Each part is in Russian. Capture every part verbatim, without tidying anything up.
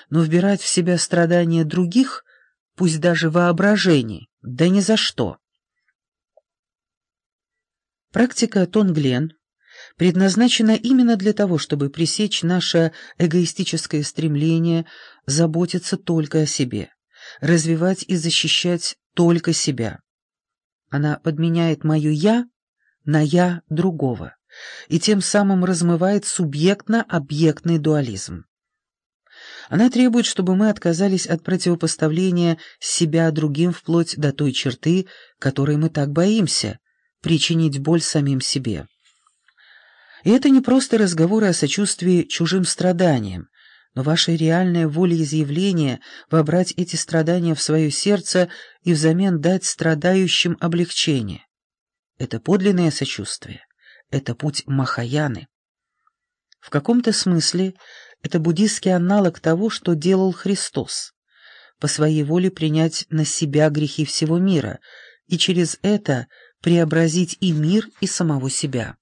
но вбирать в себя страдания других, пусть даже воображение, да ни за что. Практика Тонглен предназначена именно для того, чтобы пресечь наше эгоистическое стремление заботиться только о себе, развивать и защищать только себя. Она подменяет мое «я» на «я» другого и тем самым размывает субъектно-объектный дуализм. Она требует, чтобы мы отказались от противопоставления себя другим вплоть до той черты, которой мы так боимся — причинить боль самим себе. И это не просто разговоры о сочувствии чужим страданиям, но ваше реальное волеизъявление вобрать эти страдания в свое сердце и взамен дать страдающим облегчение. Это подлинное сочувствие, это путь Махаяны. В каком-то смысле это буддийский аналог того, что делал Христос, по своей воле принять на себя грехи всего мира и через это преобразить и мир, и самого себя.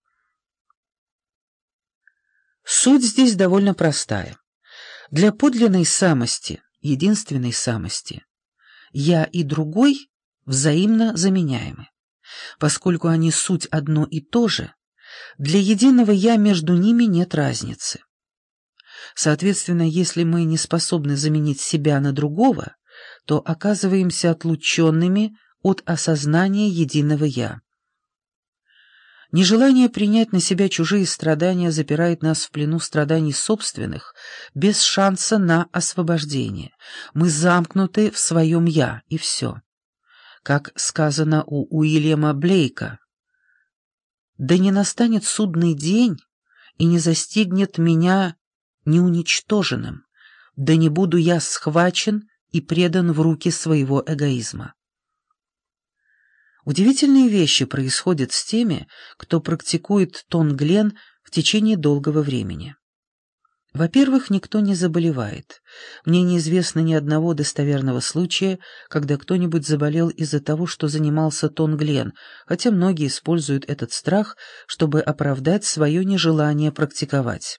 Суть здесь довольно простая. Для подлинной самости, единственной самости, «я» и «другой» взаимно заменяемы. Поскольку они суть одно и то же, для единого «я» между ними нет разницы. Соответственно, если мы не способны заменить себя на другого, то оказываемся отлученными от осознания единого «я». Нежелание принять на себя чужие страдания запирает нас в плену страданий собственных, без шанса на освобождение. Мы замкнуты в своем «я», и все. Как сказано у Уильяма Блейка: «Да не настанет судный день, и не застигнет меня неуничтоженным, да не буду я схвачен и предан в руки своего эгоизма». Удивительные вещи происходят с теми, кто практикует Тонглен в течение долгого времени. Во-первых, никто не заболевает. Мне неизвестно ни одного достоверного случая, когда кто-нибудь заболел из-за того, что занимался Тонглен, хотя многие используют этот страх, чтобы оправдать свое нежелание практиковать.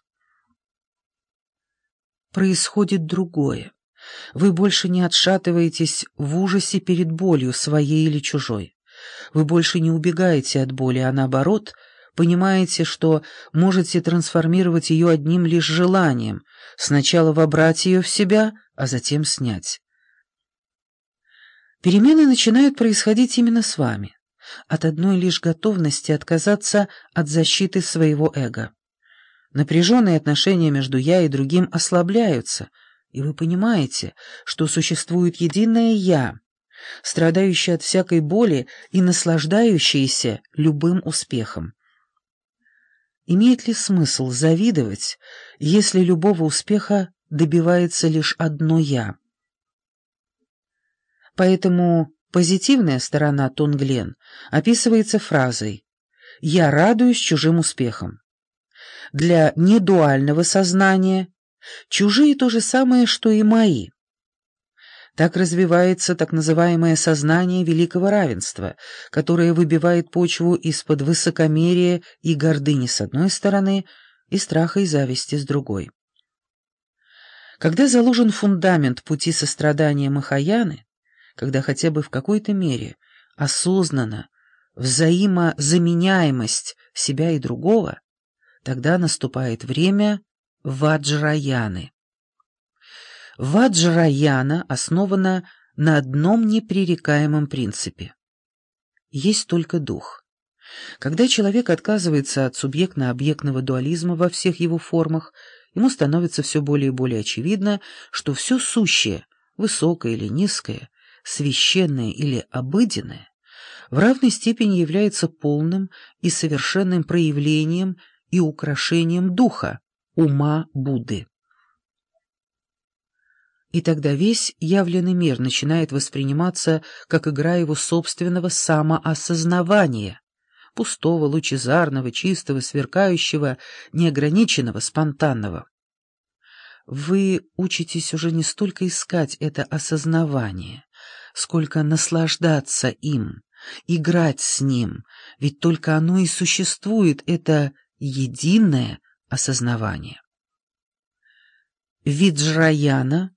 Происходит другое. Вы больше не отшатываетесь в ужасе перед болью, своей или чужой. Вы больше не убегаете от боли, а наоборот, понимаете, что можете трансформировать ее одним лишь желанием, сначала вобрать ее в себя, а затем снять. Перемены начинают происходить именно с вами, от одной лишь готовности отказаться от защиты своего эго. Напряженные отношения между «я» и другим ослабляются, и вы понимаете, что существует единое «я», страдающее от всякой боли и наслаждающееся любым успехом. Имеет ли смысл завидовать, если любого успеха добивается лишь одно «я»? Поэтому позитивная сторона Тонглен описывается фразой «я радуюсь чужим успехам». Для недуального сознания чужие то же самое, что и мои. Так развивается так называемое сознание великого равенства, которое выбивает почву из-под высокомерия и гордыни с одной стороны и страха и зависти с другой. Когда заложен фундамент пути сострадания Махаяны, когда хотя бы в какой-то мере осознанно взаимозаменяемость себя и другого, тогда наступает время Ваджраяны. Ваджраяна основана на одном непререкаемом принципе. Есть только дух. Когда человек отказывается от субъектно-объектного дуализма во всех его формах, ему становится все более и более очевидно, что все сущее, высокое или низкое, священное или обыденное, в равной степени является полным и совершенным проявлением и украшением духа, ума Будды. И тогда весь явленный мир начинает восприниматься как игра его собственного самоосознавания, пустого, лучезарного, чистого, сверкающего, неограниченного, спонтанного. Вы учитесь уже не столько искать это осознавание, сколько наслаждаться им, играть с ним, ведь только оно и существует, это единое осознавание. Виджраяна